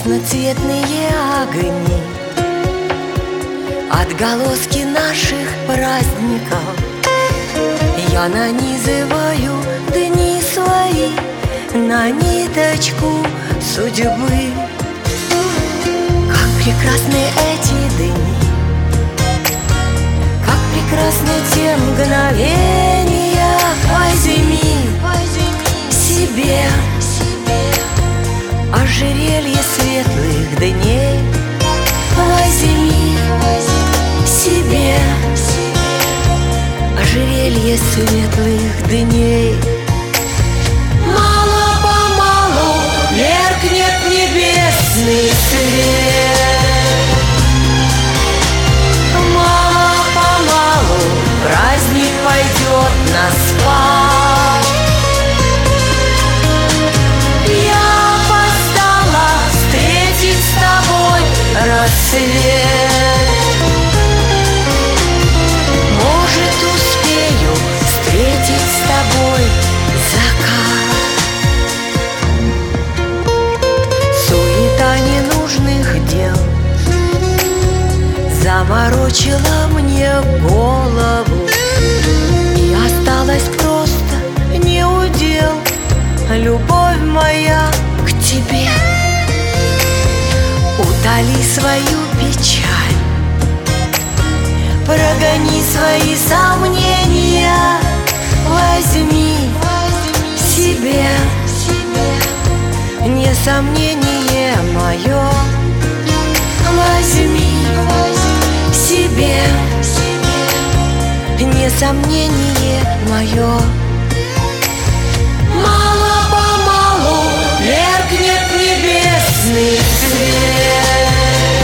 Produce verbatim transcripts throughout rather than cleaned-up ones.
разноцветные огни, отголоски наших праздников. Я нанизываю дни свои на ниточку судьбы. Как прекрасны эти дни, как прекрасны те мгновения. Возьми себе ожерелье светлых дней. Возьми себе ожерелье светлых дней. Мало-помалу меркнет небесный свет. Мало-помалу праздник пойдет на спад. Я опоздала встретить с тобой рассвет. Может, успею встретить с тобой закат. Суета ненужных дел заморочила мне голову, и осталось просто неудел. Любовь моя к тебе, утоли свою печаль, прогони свои сомнения. Возьми себе не сомнение мое. Возьми себе не сомнение мое. Мало-помалу меркнет небесный свет.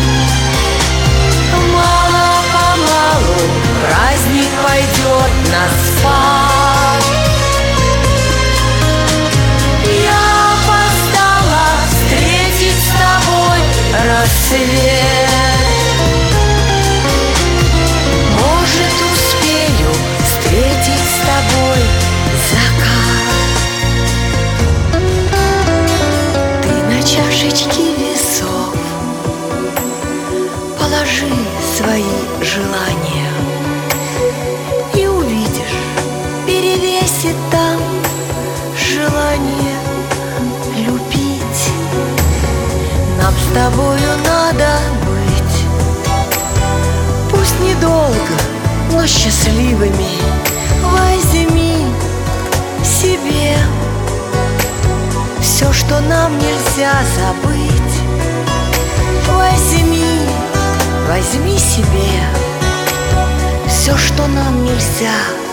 Мало-помалу праздник пойдет на спад. Я опоздала встретить с тобой рассвет. Может, успею встретить с тобой закат. Ты на чашечке весов положи свои желания, и увидишь, перевесит там желание любить. Нам с тобою надо быть, пусть недолго, но счастливыми. Возьми себе все, что нам нельзя забыть. Возьми, возьми себе все, что нам нельзя